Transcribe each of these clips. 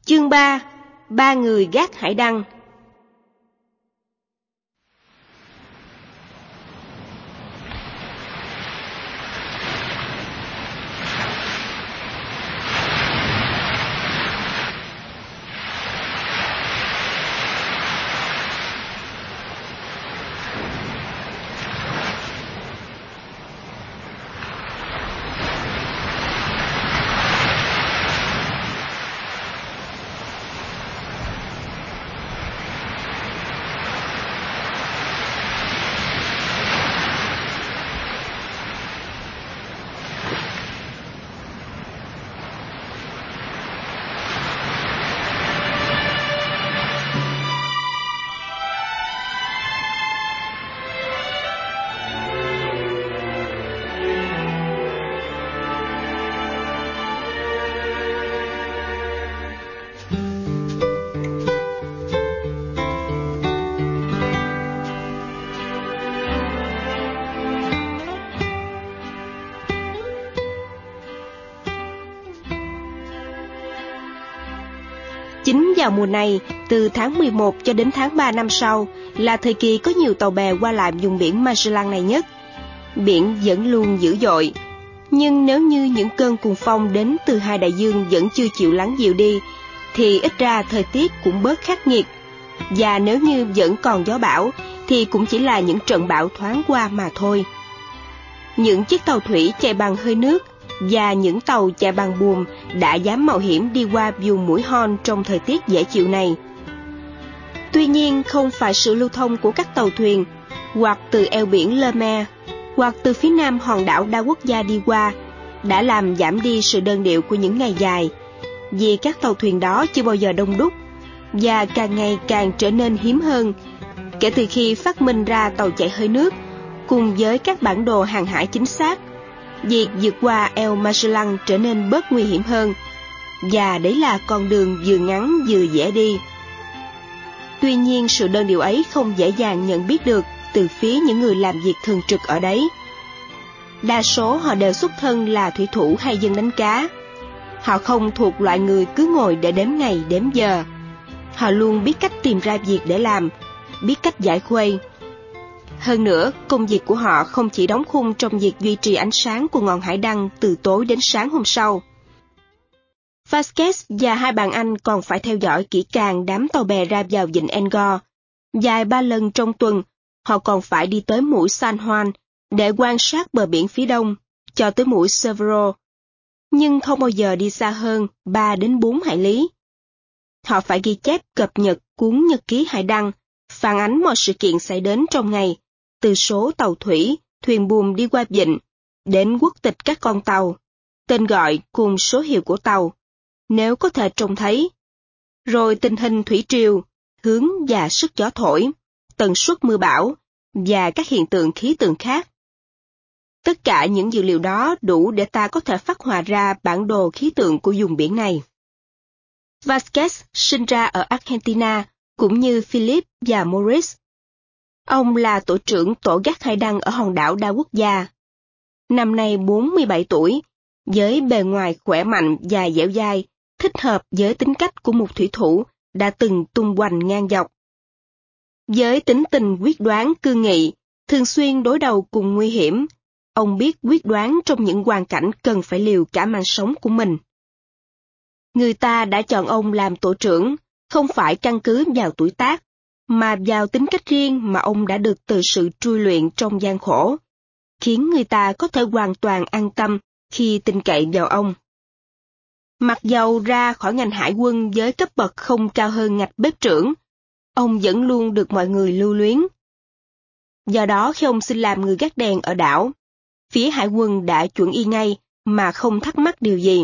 Chương 3. Ba người gác hải đăng. Chính vào mùa này, từ tháng 11 cho đến tháng 3 năm sau, là thời kỳ có nhiều tàu bè qua lại vùng biển Magellan này nhất. Biển vẫn luôn dữ dội, nhưng nếu như những cơn cuồng phong đến từ hai đại dương vẫn chưa chịu lắng dịu đi, thì ít ra thời tiết cũng bớt khắc nghiệt. Và nếu như vẫn còn gió bão, thì cũng chỉ là những trận bão thoáng qua mà thôi. Những chiếc tàu thủy chạy bằng hơi nước và những tàu chạy bằng buồm đã dám mạo hiểm đi qua vùng mũi Horn trong thời tiết dễ chịu này. Tuy nhiên, không phải sự lưu thông của các tàu thuyền, hoặc từ eo biển Le Maire, hoặc từ phía nam hòn đảo đa quốc gia đi qua, đã làm giảm đi sự đơn điệu của những ngày dài, vì các tàu thuyền đó chưa bao giờ đông đúc, và càng ngày càng trở nên hiếm hơn, kể từ khi phát minh ra tàu chạy hơi nước, cùng với các bản đồ hàng hải chính xác. Việc vượt qua eo Magellan trở nên bớt nguy hiểm hơn, và đấy là con đường vừa ngắn vừa dễ đi. Tuy nhiên, sự đơn điệu ấy không dễ dàng nhận biết được từ phía những người làm việc thường trực ở đấy. Đa số họ đều xuất thân là thủy thủ hay dân đánh cá. Họ không thuộc loại người cứ ngồi để đếm ngày đếm giờ. Họ luôn biết cách tìm ra việc để làm, biết cách giải khuây. Hơn nữa, công việc của họ không chỉ đóng khung trong việc duy trì ánh sáng của ngọn hải đăng từ tối đến sáng hôm sau. Vasquez và hai bạn anh còn phải theo dõi kỹ càng đám tàu bè ra vào vịnh Angkor. Vài ba lần trong tuần, họ còn phải đi tới mũi San Juan để quan sát bờ biển phía đông, cho tới mũi Cervero, nhưng không bao giờ đi xa hơn 3 đến 4 hải lý. Họ phải ghi chép cập nhật cuốn nhật ký hải đăng, phản ánh mọi sự kiện xảy đến trong ngày, từ số tàu thủy, thuyền buồm đi qua vịnh, đến quốc tịch các con tàu, tên gọi cùng số hiệu của tàu, nếu có thể trông thấy, rồi tình hình thủy triều, hướng và sức gió thổi, tần suất mưa bão, và các hiện tượng khí tượng khác. Tất cả những dữ liệu đó đủ để ta có thể phác họa ra bản đồ khí tượng của vùng biển này. Vasquez sinh ra ở Argentina, cũng như Philip và Maurice. Ông là tổ trưởng tổ gác hải đăng ở hòn đảo đa quốc gia. Năm nay 47 tuổi, với bề ngoài khỏe mạnh và dẻo dai, thích hợp với tính cách của một thủy thủ đã từng tung hoành ngang dọc. Với tính tình quyết đoán cương nghị, thường xuyên đối đầu cùng nguy hiểm, ông biết quyết đoán trong những hoàn cảnh cần phải liều cả mạng sống của mình. Người ta đã chọn ông làm tổ trưởng, không phải căn cứ vào tuổi tác, mà vào tính cách riêng mà ông đã được từ sự trui luyện trong gian khổ, khiến người ta có thể hoàn toàn an tâm khi tin cậy vào ông. Mặc dầu ra khỏi ngành hải quân với cấp bậc không cao hơn ngạch bếp trưởng, ông vẫn luôn được mọi người lưu luyến. Do đó khi ông xin làm người gác đèn ở đảo, phía hải quân đã chuẩn y ngay mà không thắc mắc điều gì.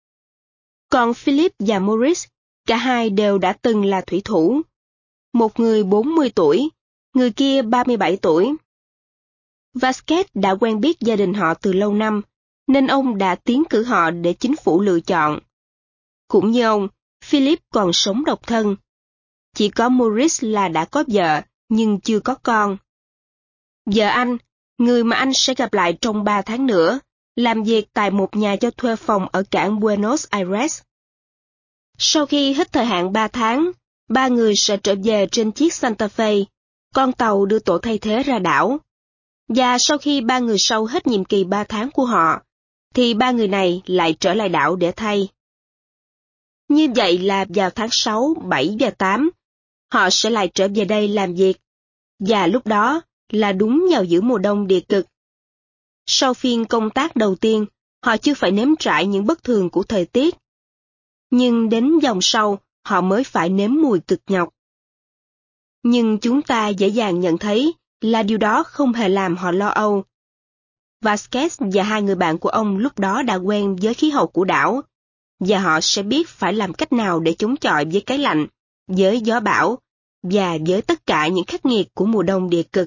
Còn Philip và Maurice, cả hai đều đã từng là thủy thủ. Một người 40 tuổi, người kia 37 tuổi. Vasquez đã quen biết gia đình họ từ lâu năm, nên ông đã tiến cử họ để chính phủ lựa chọn. Cũng như ông, Philip còn sống độc thân. Chỉ có Maurice là đã có vợ, nhưng chưa có con. Vợ anh, người mà anh sẽ gặp lại trong 3 tháng nữa, làm việc tại một nhà cho thuê phòng ở cảng Buenos Aires. Sau khi hết thời hạn 3 tháng, 3 người sẽ trở về trên chiếc Santa Fe, con tàu đưa tổ thay thế ra đảo. Và sau khi 3 người sau hết nhiệm kỳ 3 tháng của họ, thì 3 người này lại trở lại đảo để thay. Như vậy là vào tháng 6, 7 và 8, họ sẽ lại trở về đây làm việc. Và lúc đó là đúng vào giữa mùa đông địa cực. Sau phiên công tác đầu tiên, họ chưa phải nếm trải những bất thường của thời tiết. Nhưng đến vòng sau, họ mới phải nếm mùi cực nhọc. Nhưng chúng ta dễ dàng nhận thấy là điều đó không hề làm họ lo âu. Vasquez và 2 người bạn của ông lúc đó đã quen với khí hậu của đảo, và họ sẽ biết phải làm cách nào để chống chọi với cái lạnh, với gió bão, và với tất cả những khắc nghiệt của mùa đông địa cực.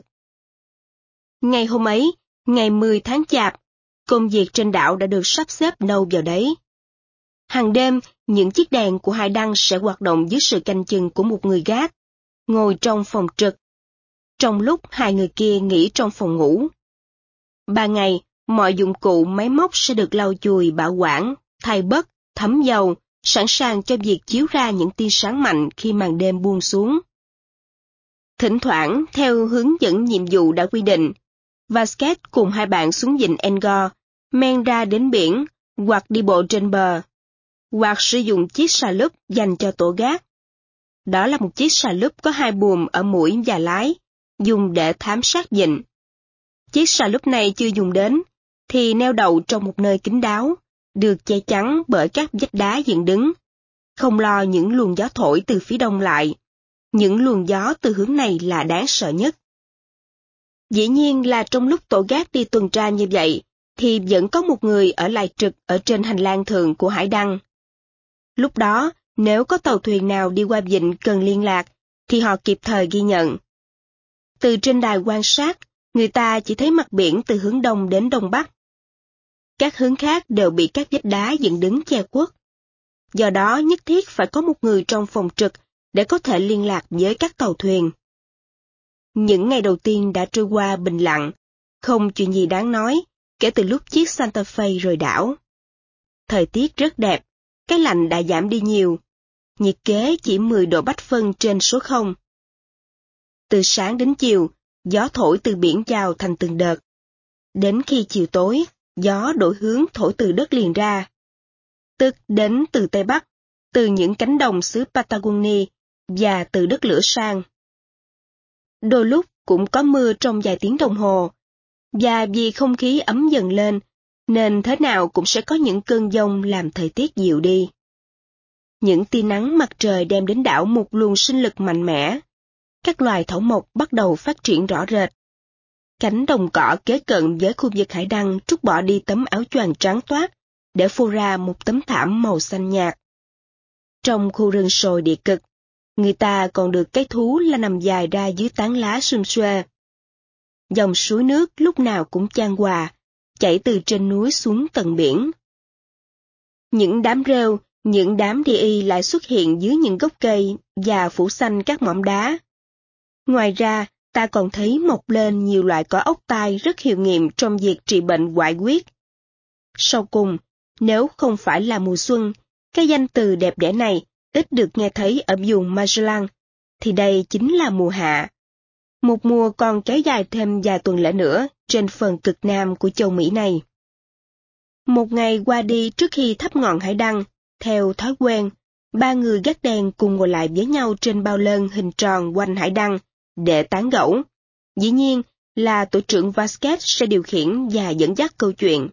Ngày hôm ấy, ngày 10 tháng Chạp, công việc trên đảo đã được sắp xếp đâu vào đấy. Hàng đêm, những chiếc đèn của hải đăng sẽ hoạt động dưới sự canh chừng của một người gác, ngồi trong phòng trực, trong lúc 2 người kia nghỉ trong phòng ngủ. 3 ngày, mọi dụng cụ máy móc sẽ được lau chùi bảo quản, thay bớt, thấm dầu, sẵn sàng cho việc chiếu ra những tia sáng mạnh khi màn đêm buông xuống. Thỉnh thoảng, theo hướng dẫn nhiệm vụ đã quy định, Vasquez cùng 2 bạn xuống vịnh Angkor, men ra đến biển, hoặc đi bộ trên bờ, hoặc sử dụng chiếc xà lúp dành cho tổ gác. Đó là một chiếc xà lúp có 2 buồm ở mũi và lái, dùng để thám sát vịnh. Chiếc xà lúp này chưa dùng đến, thì neo đậu trong một nơi kín đáo, được che chắn bởi các vách đá dựng đứng, không lo những luồng gió thổi từ phía đông lại. Những luồng gió từ hướng này là đáng sợ nhất. Dĩ nhiên là trong lúc tổ gác đi tuần tra như vậy, thì vẫn có một người ở lại trực ở trên hành lang thường của hải đăng. Lúc đó, nếu có tàu thuyền nào đi qua vịnh cần liên lạc, thì họ kịp thời ghi nhận. Từ trên đài quan sát, người ta chỉ thấy mặt biển từ hướng đông đến đông bắc. Các hướng khác đều bị các vách đá dựng đứng che khuất. Do đó nhất thiết phải có một người trong phòng trực để có thể liên lạc với các tàu thuyền. Những ngày đầu tiên đã trôi qua bình lặng, không chuyện gì đáng nói, kể từ lúc chiếc Santa Fe rời đảo. Thời tiết rất đẹp, cái lạnh đã giảm đi nhiều, nhiệt kế chỉ 10 độ Bách phân trên số 0. Từ sáng đến chiều, gió thổi từ biển vào thành từng đợt. Đến khi chiều tối, gió đổi hướng thổi từ đất liền ra. Tức đến từ Tây Bắc, từ những cánh đồng xứ Patagonia và từ đất lửa sang. Đôi lúc cũng có mưa trong vài tiếng đồng hồ, và vì không khí ấm dần lên, nên thế nào cũng sẽ có những cơn giông làm thời tiết dịu đi. Những tia nắng mặt trời đem đến đảo một luồng sinh lực mạnh mẽ. Các loài thảo mộc bắt đầu phát triển rõ rệt. Cánh đồng cỏ kế cận với khu vực hải đăng trút bỏ đi tấm áo choàng trắng toát, để phô ra một tấm thảm màu xanh nhạt. Trong khu rừng sồi địa cực, người ta còn được cái thú là nằm dài ra dưới tán lá sum xuê. Dòng suối nước lúc nào cũng chan hòa, chảy từ trên núi xuống tận biển. Những đám rêu, những đám địa y lại xuất hiện dưới những gốc cây và phủ xanh các mỏm đá. Ngoài ra, ta còn thấy mọc lên nhiều loại cỏ ốc tai rất hiệu nghiệm trong việc trị bệnh goại huyết. Sau cùng, nếu không phải là mùa xuân, cái danh từ đẹp đẽ này ít được nghe thấy ở vùng Magellan, thì đây chính là mùa hạ. Một mùa còn kéo dài thêm vài tuần lễ nữa trên phần cực nam của châu Mỹ này. Một ngày qua đi trước khi thắp ngọn hải đăng, theo thói quen, 3 người gác đèn cùng ngồi lại với nhau trên bao lơn hình tròn quanh hải đăng để tán gẫu. Dĩ nhiên là tổ trưởng Vasquez sẽ điều khiển và dẫn dắt câu chuyện.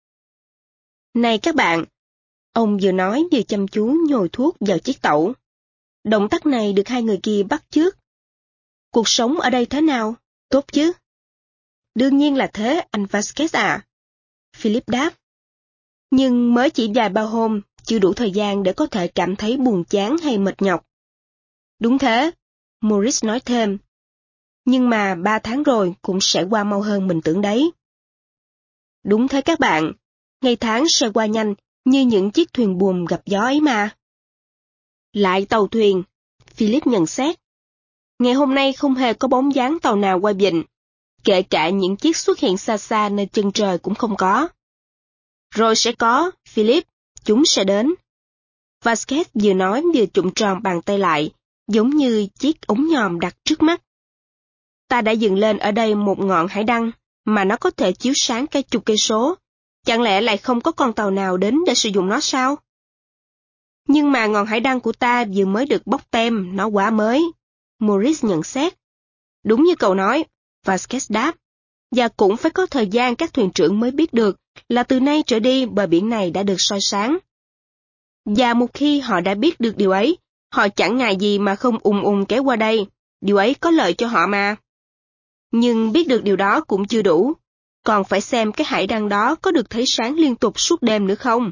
Này các bạn, ông vừa nói vừa chăm chú nhồi thuốc vào chiếc tẩu. Động tác này được 2 người kia bắt chước. Cuộc sống ở đây thế nào? Tốt chứ? Đương nhiên là thế, anh Vasquez à. Philip đáp. Nhưng mới chỉ vài ba hôm, chưa đủ thời gian để có thể cảm thấy buồn chán hay mệt nhọc. Đúng thế, Maurice nói thêm. Nhưng mà 3 tháng rồi cũng sẽ qua mau hơn mình tưởng đấy. Đúng thế các bạn, ngày tháng sẽ qua nhanh như những chiếc thuyền buồm gặp gió ấy mà. Lại tàu thuyền, Philip nhận xét. Ngày hôm nay không hề có bóng dáng tàu nào qua vịnh, kể cả những chiếc xuất hiện xa xa nơi chân trời cũng không có. Rồi sẽ có, Philip, chúng sẽ đến. Vasquez vừa nói vừa trụm tròn bàn tay lại, giống như chiếc ống nhòm đặt trước mắt. Ta đã dựng lên ở đây một ngọn hải đăng, mà nó có thể chiếu sáng cả chục cây số. Chẳng lẽ lại không có con tàu nào đến để sử dụng nó sao? Nhưng mà ngọn hải đăng của ta vừa mới được bóc tem, nó quá mới. Maurice nhận xét. Đúng như cậu nói, Vasquez đáp. Và cũng phải có thời gian các thuyền trưởng mới biết được là từ nay trở đi bờ biển này đã được soi sáng. Và một khi họ đã biết được điều ấy, họ chẳng ngại gì mà không ùn kéo qua đây. Điều ấy có lợi cho họ mà. Nhưng biết được điều đó cũng chưa đủ. Còn phải xem cái hải đăng đó có được thấy sáng liên tục suốt đêm nữa không.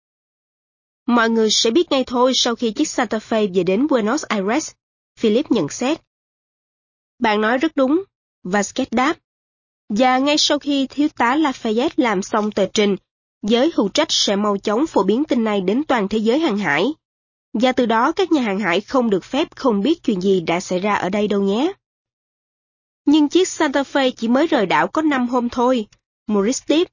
Mọi người sẽ biết ngay thôi sau khi chiếc Santa Fe về đến Buenos Aires, Philip nhận xét. Bạn nói rất đúng, Vasquez đáp. Và ngay sau khi thiếu tá Lafayette làm xong tờ trình, giới hữu trách sẽ mau chóng phổ biến tin này đến toàn thế giới hàng hải. Và từ đó các nhà hàng hải không được phép không biết chuyện gì đã xảy ra ở đây đâu nhé. Nhưng chiếc Santa Fe chỉ mới rời đảo có 5 hôm thôi, Maurice tiếp.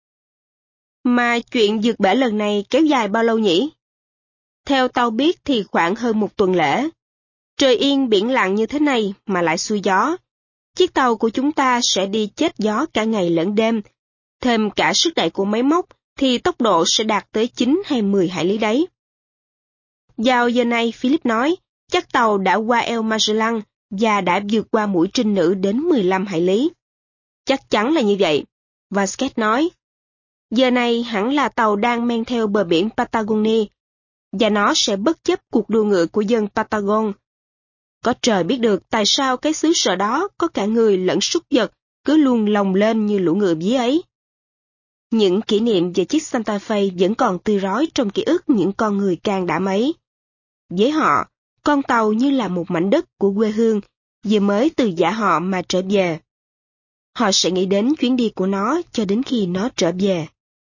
Mà chuyện vượt bể lần này kéo dài bao lâu nhỉ? Theo tao biết thì khoảng hơn một tuần lễ. Trời yên biển lặng như thế này mà lại xuôi gió. Chiếc tàu của chúng ta sẽ đi chết gió cả ngày lẫn đêm. Thêm cả sức đẩy của máy móc thì tốc độ sẽ đạt tới 9 hay 10 hải lý đấy. Vào giờ này, Philip nói, chắc tàu đã qua El Magellan và đã vượt qua mũi trinh nữ đến 15 hải lý. Chắc chắn là như vậy, Vasquez nói. Giờ này hẳn là tàu đang men theo bờ biển Patagonia, và nó sẽ bất chấp cuộc đua ngựa của dân Patagon. Có trời biết được tại sao cái xứ sở đó có cả người lẫn súc vật cứ luôn lồng lên như lũ ngựa vía ấy. Những kỷ niệm về chiếc Santa Fe vẫn còn tươi rói trong ký ức những con người can đảm ấy. Với họ, con tàu như là một mảnh đất của quê hương, vừa mới từ dã họ mà trở về. Họ sẽ nghĩ đến chuyến đi của nó cho đến khi nó trở về.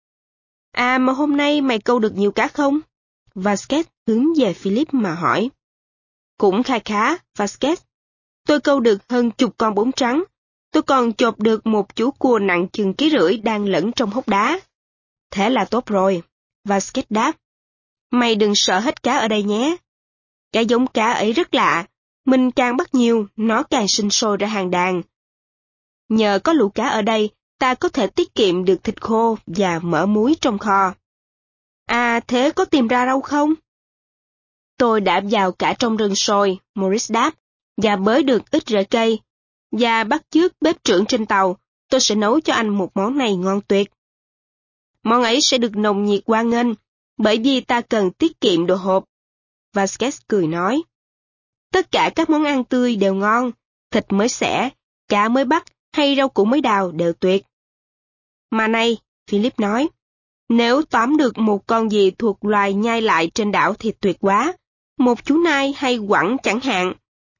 À mà hôm nay mày câu được nhiều cá không? Vasquez hướng về Philip mà hỏi. Cũng kha khá, Vasquez. Tôi câu được hơn chục con bống trắng. Tôi còn chộp được một chú cua nặng chừng 1,5 kg đang lẫn trong hốc đá. Thế là tốt rồi, Vasquez đáp. Mày đừng sợ hết cá ở đây nhé. Cái giống cá ấy rất lạ. Mình càng bắt nhiều, nó càng sinh sôi ra hàng đàn. Nhờ có lũ cá ở đây, ta có thể tiết kiệm được thịt khô và mỡ muối trong kho. À, thế có tìm ra rau không? Tôi đã vào cả trong rừng rồi, Maurice đáp, và bới được ít rễ cây. Và bắt chước bếp trưởng trên tàu, tôi sẽ nấu cho anh một món này ngon tuyệt. Món ấy sẽ được nồng nhiệt hoan nghênh, bởi vì ta cần tiết kiệm đồ hộp. Vasquez cười nói. Tất cả các món ăn tươi đều ngon, thịt mới xẻ, cá mới bắt hay rau củ mới đào đều tuyệt. Mà này, Philip nói, nếu tóm được một con gì thuộc loài nhai lại trên đảo thì tuyệt quá, một chú nai hay quẳng chẳng hạn.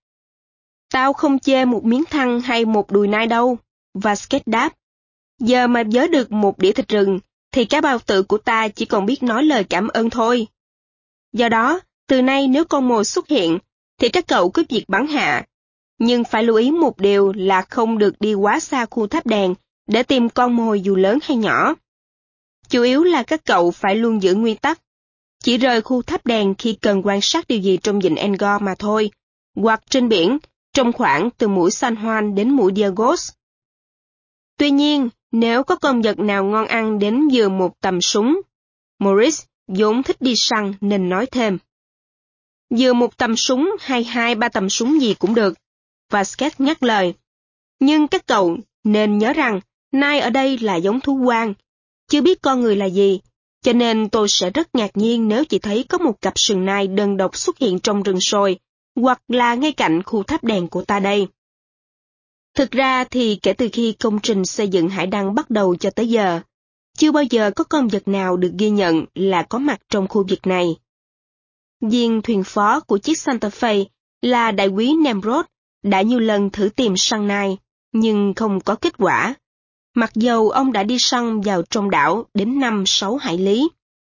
Tao không chê một miếng thăn hay một đùi nai đâu, Vasquez đáp. Giờ mà vớ được một đĩa thịt rừng, thì cái bao tử của ta chỉ còn biết nói lời cảm ơn thôi. Do đó, từ nay nếu con mồi xuất hiện, thì các cậu cứ việc bắn hạ. Nhưng phải lưu ý một điều là không được đi quá xa khu tháp đèn để tìm con mồi dù lớn hay nhỏ. Chủ yếu là các cậu phải luôn giữ nguyên tắc. Chỉ rời khu tháp đèn khi cần quan sát điều gì trong vịnh Angkor mà thôi, hoặc trên biển, trong khoảng từ mũi San Juan đến mũi Diagos. Tuy nhiên, nếu có con vật nào ngon ăn đến vừa một tầm súng, Maurice vốn thích đi săn nên nói thêm. Vừa một tầm súng hay 2-3 tầm súng gì cũng được, Vasquez ngắt lời. Nhưng các cậu nên nhớ rằng, nai ở đây là giống thú hoang, chưa biết con người là gì, cho nên tôi sẽ rất ngạc nhiên nếu chỉ thấy có một cặp sừng nai đơn độc xuất hiện trong rừng sồi, hoặc là ngay cạnh khu tháp đèn của ta đây. Thực ra thì kể từ khi công trình xây dựng hải đăng bắt đầu cho tới giờ, chưa bao giờ có con vật nào được ghi nhận là có mặt trong khu vực này. Viên thuyền phó của chiếc Santa Fe là đại úy Nemrod đã nhiều lần thử tìm săn nai, nhưng không có kết quả, mặc dầu ông đã đi săn vào trong đảo đến 5-6 hải lý.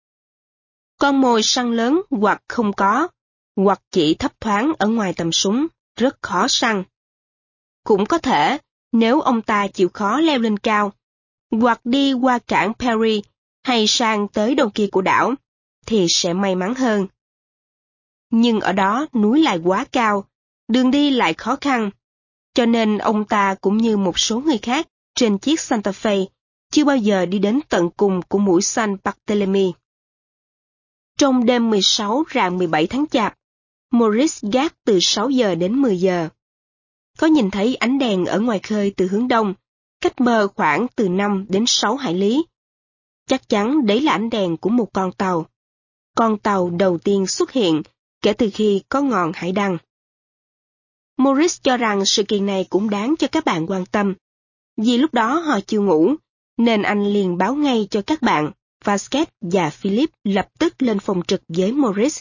Con mồi săn lớn hoặc không có, hoặc chỉ thấp thoáng ở ngoài tầm súng, rất khó săn. Cũng có thể, nếu ông ta chịu khó leo lên cao, hoặc đi qua cảng Perry hay sang tới đầu kia của đảo, thì sẽ may mắn hơn. nhưng ở đó núi lại quá cao, đường đi lại khó khăn, cho nên ông ta cũng như một số người khác trên chiếc Santa Fe chưa bao giờ đi đến tận cùng của mũi San Barthélemy. Trong đêm 16 rạng 17 tháng Chạp, Maurice gác từ 6 giờ đến 10 giờ. Có nhìn thấy ánh đèn ở ngoài khơi từ hướng đông, cách bờ khoảng từ 5 đến 6 hải lý. Chắc chắn đấy là ánh đèn của một con tàu. Con tàu đầu tiên xuất hiện kể từ khi có ngọn hải đăng. Maurice cho rằng sự kiện này cũng đáng cho các bạn quan tâm. Vì lúc đó họ chưa ngủ, nên anh liền báo ngay cho các bạn. Vasquez và Philip lập tức lên phòng trực với Maurice.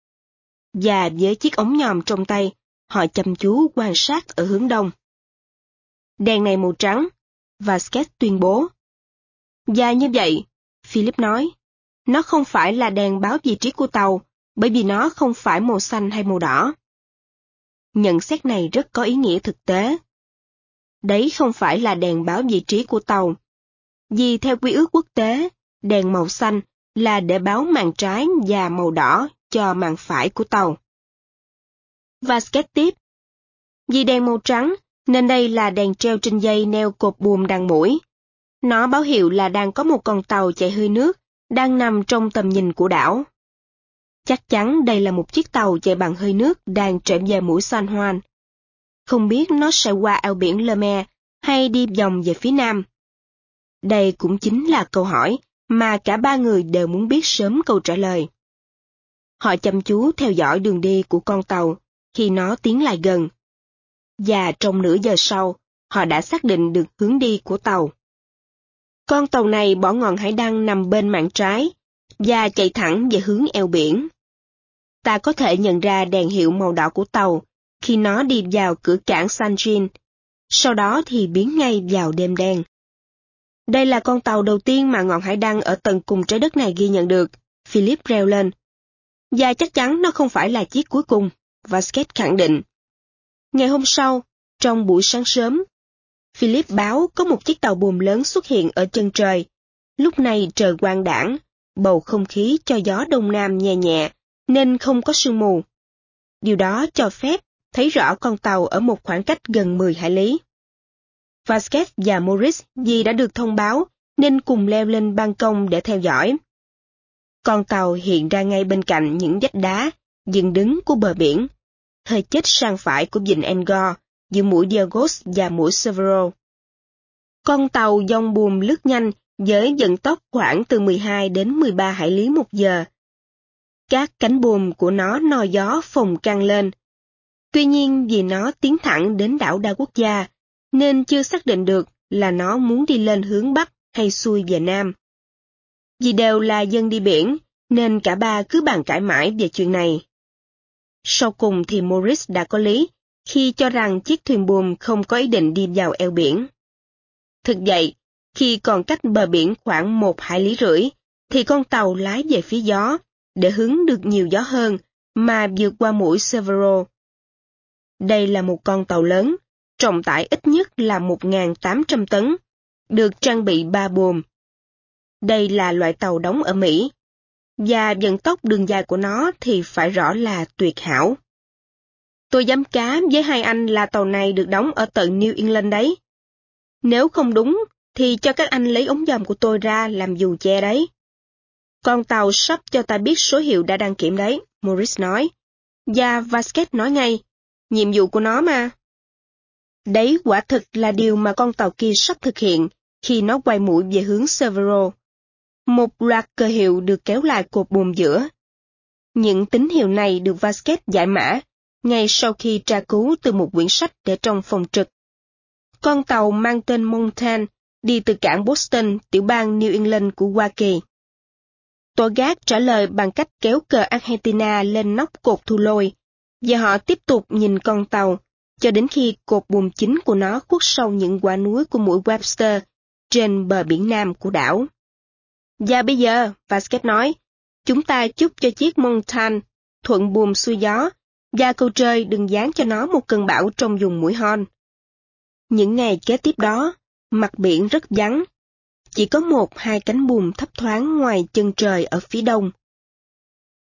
Và với chiếc ống nhòm trong tay, họ chăm chú quan sát ở hướng đông. Đèn này màu trắng, Vasquez tuyên bố. Và như vậy, Philip nói, nó không phải là đèn báo vị trí của tàu, bởi vì nó không phải màu xanh hay màu đỏ. Nhận xét này rất có ý nghĩa thực tế. Đấy không phải là đèn báo vị trí của tàu. Vì theo quy ước quốc tế, đèn màu xanh là để báo màn trái và màu đỏ cho màn phải của tàu. Vasquez tiếp. Vì đèn màu trắng, nên đây là đèn treo trên dây neo cột buồm đàn mũi. Nó báo hiệu là đang có một con tàu chạy hơi nước, đang nằm trong tầm nhìn của đảo. Chắc chắn đây là một chiếc tàu chạy bằng hơi nước đang trở về mũi San Juan. Không biết nó sẽ qua eo biển Le Maire hay đi vòng về phía nam. Đây cũng chính là câu hỏi mà cả ba người đều muốn biết sớm câu trả lời. Họ chăm chú theo dõi đường đi của con tàu khi nó tiến lại gần. Và trong nửa giờ sau, họ đã xác định được hướng đi của tàu. Con tàu này bỏ ngọn hải đăng nằm bên mạn trái và chạy thẳng về hướng eo biển. Ta có thể nhận ra đèn hiệu màu đỏ của tàu khi nó đi vào cửa cảng San Jean, sau đó thì biến ngay vào đêm đen. Đây là con tàu đầu tiên mà ngọn hải đăng ở tận cùng trái đất này ghi nhận được, Philip reo lên. Và chắc chắn nó không phải là chiếc cuối cùng, Vasquez khẳng định. Ngày hôm sau, trong buổi sáng sớm, Philip báo có một chiếc tàu buồm lớn xuất hiện ở chân trời. Lúc này trời quang đãng, bầu không khí cho gió đông nam nhẹ nhẹ, nên không có sương mù. Điều đó cho phép thấy rõ con tàu ở một khoảng cách gần 10 hải lý. Vasquez và Maurice vì đã được thông báo nên cùng leo lên ban công để theo dõi. Con tàu hiện ra ngay bên cạnh những vách đá dựng đứng của bờ biển, hơi chết sang phải của vịnh Angor, giữa mũi Diagos và mũi Severo. Con tàu dong buồm lướt nhanh với vận tốc khoảng từ 12 đến 13 hải lý một giờ. Các cánh buồm của nó no gió phồng căng lên. Tuy nhiên vì nó tiến thẳng đến đảo đa quốc gia, nên chưa xác định được là nó muốn đi lên hướng Bắc hay xuôi về Nam. Vì đều là dân đi biển, nên cả ba cứ bàn cãi mãi về chuyện này. Sau cùng thì Maurice đã có lý, khi cho rằng chiếc thuyền buồm không có ý định đi vào eo biển. Thực vậy, khi còn cách bờ biển khoảng 1,5 hải lý, thì con tàu lái về phía gió, để hứng được nhiều gió hơn, mà vượt qua mũi Severo. Đây là một con tàu lớn, trọng tải ít nhất là 1.800 tấn, được trang bị 3 buồm. Đây là loại tàu đóng ở Mỹ, và vận tốc đường dài của nó thì phải rõ là tuyệt hảo. Tôi dám cá với hai anh là tàu này được đóng ở tận New England đấy. Nếu không đúng, thì cho các anh lấy ống dòm của tôi ra làm dù che đấy. Con tàu sắp cho ta biết số hiệu đã đăng kiểm đấy, Maurice nói. Và Vasquez nói ngay, nhiệm vụ của nó mà. Đấy quả thực là điều mà con tàu kia sắp thực hiện khi nó quay mũi về hướng Severo. Một loạt cờ hiệu được kéo lại cột buồm giữa. Những tín hiệu này được Vasquez giải mã ngay sau khi tra cứu từ một quyển sách để trong phòng trực. Con tàu mang tên Mountain đi từ cảng Boston, tiểu bang New England của Hoa Kỳ. Tổ gác trả lời bằng cách kéo cờ Argentina lên nóc cột thu lôi, và họ tiếp tục nhìn con tàu, cho đến khi cột buồm chính của nó khuất sâu những quả núi của mũi Webster trên bờ biển nam của đảo. Và bây giờ, Vasquez nói, chúng ta chúc cho chiếc Mountain thuận buồm xuôi gió, và cầu trời đừng giáng cho nó một cơn bão trong vùng mũi Horn. Những ngày kế tiếp đó, mặt biển rất vắng. Chỉ có 1-2 cánh buồm thấp thoáng ngoài chân trời ở phía đông.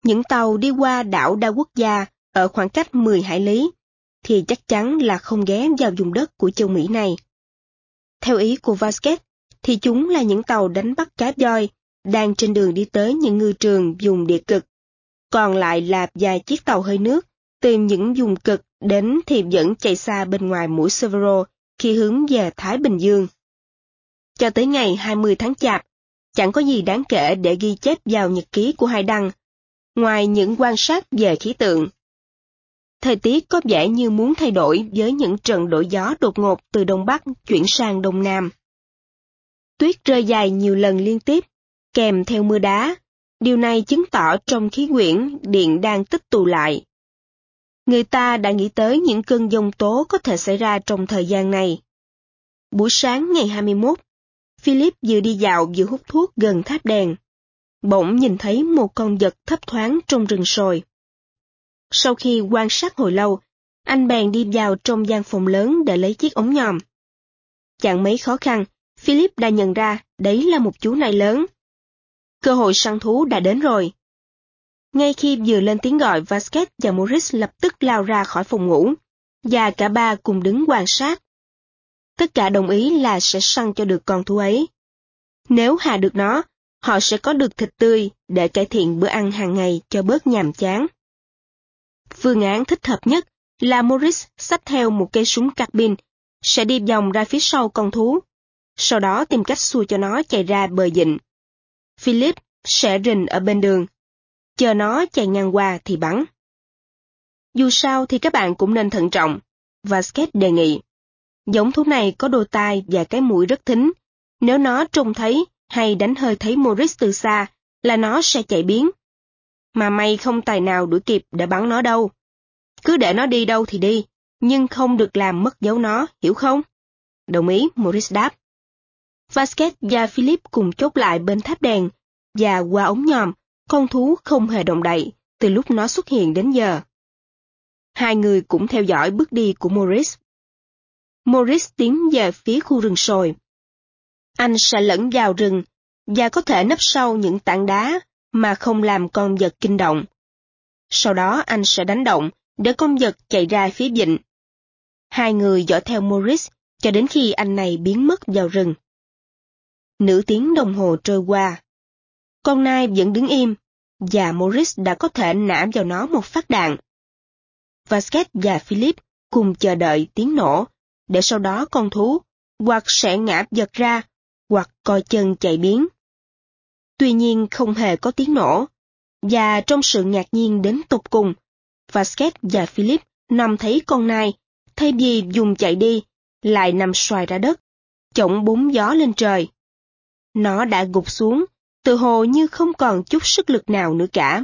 những tàu đi qua đảo đa quốc gia ở khoảng cách 10 hải lý, thì chắc chắn là không ghé vào vùng đất của châu Mỹ này. Theo ý của Vasquez, thì chúng là những tàu đánh bắt cá voi, đang trên đường đi tới những ngư trường vùng địa cực. Còn lại là vài chiếc tàu hơi nước, từ những vùng cực đến thì vẫn chạy xa bên ngoài mũi Severo khi hướng về Thái Bình Dương. Cho tới ngày 20 tháng Chạp, chẳng có gì đáng kể để ghi chép vào nhật ký của hai đăng, ngoài những quan sát về khí tượng. Thời tiết có vẻ như muốn thay đổi với những trận đổi gió đột ngột từ Đông Bắc chuyển sang Đông Nam. Tuyết rơi dài nhiều lần liên tiếp, kèm theo mưa đá. Điều này chứng tỏ trong khí quyển điện đang tích tụ lại. Người ta đã nghĩ tới những cơn giông tố có thể xảy ra trong thời gian này. Buổi sáng ngày 21, Philip vừa đi dạo vừa hút thuốc gần tháp đèn. Bỗng nhìn thấy một con vật thấp thoáng trong rừng sồi. Sau khi quan sát hồi lâu, anh bèn đi vào trong gian phòng lớn để lấy chiếc ống nhòm. Chẳng mấy khó khăn, Philip đã nhận ra đấy là một chú nai lớn. Cơ hội săn thú đã đến rồi. Ngay khi vừa lên tiếng gọi, Vasquez và Morris lập tức lao ra khỏi phòng ngủ, và cả ba cùng đứng quan sát. Tất cả đồng ý là sẽ săn cho được con thú ấy. Nếu hạ được nó, họ sẽ có được thịt tươi để cải thiện bữa ăn hàng ngày cho bớt nhàm chán. Phương án thích hợp nhất là Morris xách theo một cây súng carbine, sẽ đi vòng ra phía sau con thú, sau đó tìm cách xua cho nó chạy ra bờ vịnh. Philip sẽ rình ở bên đường, chờ nó chạy ngang qua thì bắn. Dù sao thì các bạn cũng nên thận trọng, Vasquez đề nghị. Giống thú này có đôi tai và cái mũi rất thính, nếu nó trông thấy hay đánh hơi thấy Morris từ xa là nó sẽ chạy biến. Mà mày không tài nào đuổi kịp để bắn nó đâu. Cứ để nó đi đâu thì đi, nhưng không được làm mất dấu nó, hiểu không? Đồng ý, Morris đáp. Vasquez và Philip cùng chốt lại bên tháp đèn, và qua ống nhòm, con thú không hề động đậy từ lúc nó xuất hiện đến giờ. Hai người cũng theo dõi bước đi của Morris. Morris tiến về phía khu rừng sồi. Anh sẽ lẫn vào rừng, và có thể nấp sau những tảng đá mà không làm con vật kinh động. Sau đó anh sẽ đánh động để con vật chạy ra phía vịnh. Hai người dõi theo Morris cho đến khi anh này biến mất vào rừng. Nửa tiếng đồng hồ trôi qua. Con nai vẫn đứng im, và Morris đã có thể nã vào nó một phát đạn. Vasquez và Philip cùng chờ đợi tiếng nổ, để sau đó con thú hoặc sẽ ngã vật ra, hoặc co chân chạy biến. Tuy nhiên không hề có tiếng nổ, và trong sự ngạc nhiên đến tột cùng, Vasquez và Philip nằm thấy con nai, thay vì dùng chạy đi, lại nằm xoài ra đất, chổng búng gió lên trời. Nó đã gục xuống, tự hồ như không còn chút sức lực nào nữa cả.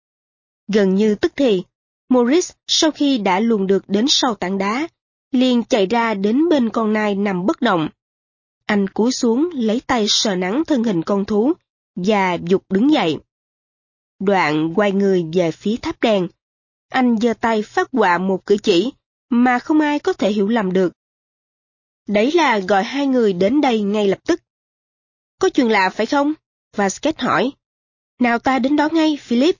Gần như tức thì, Morris sau khi đã luồn được đến sau tảng đá, liền chạy ra đến bên con nai nằm bất động. Anh cúi xuống lấy tay sờ nắn thân hình con thú, và giục đứng dậy. Đoạn quay người về phía tháp đèn. Anh giơ tay phát họa một cử chỉ mà không ai có thể hiểu lầm được. Đấy là gọi hai người đến đây ngay lập tức. Có chuyện lạ phải không? Vasquez hỏi. Nào ta đến đó ngay, Philip.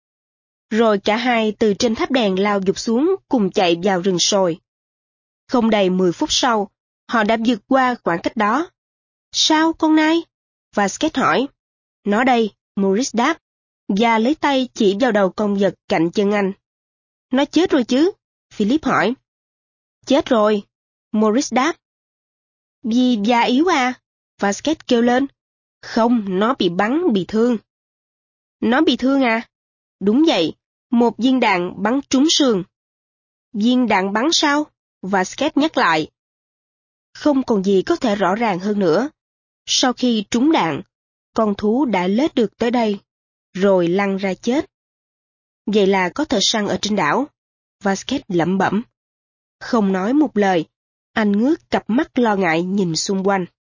Rồi cả hai từ trên tháp đèn lao giục xuống cùng chạy vào rừng sồi. Không đầy 10 phút sau, họ đã vượt qua khoảng cách đó. Sao con nai? Vasquez hỏi. Nó đây, Morris đáp, và lấy tay chỉ vào đầu con vật cạnh chân anh. Nó chết rồi chứ? Philip hỏi. Chết rồi, Morris đáp. Vì da yếu à? Vasquez kêu lên. Không, nó bị bắn, bị thương. Nó bị thương à? Đúng vậy, một viên đạn bắn trúng sườn. Viên đạn bắn sao? Vasquez nhắc lại. Không còn gì có thể rõ ràng hơn nữa. Sau khi trúng đạn, con thú đã lết được tới đây, rồi lăn ra chết. Vậy là có thể săn ở trên đảo. Vasquez lẩm bẩm. Không nói một lời, anh ngước cặp mắt lo ngại nhìn xung quanh.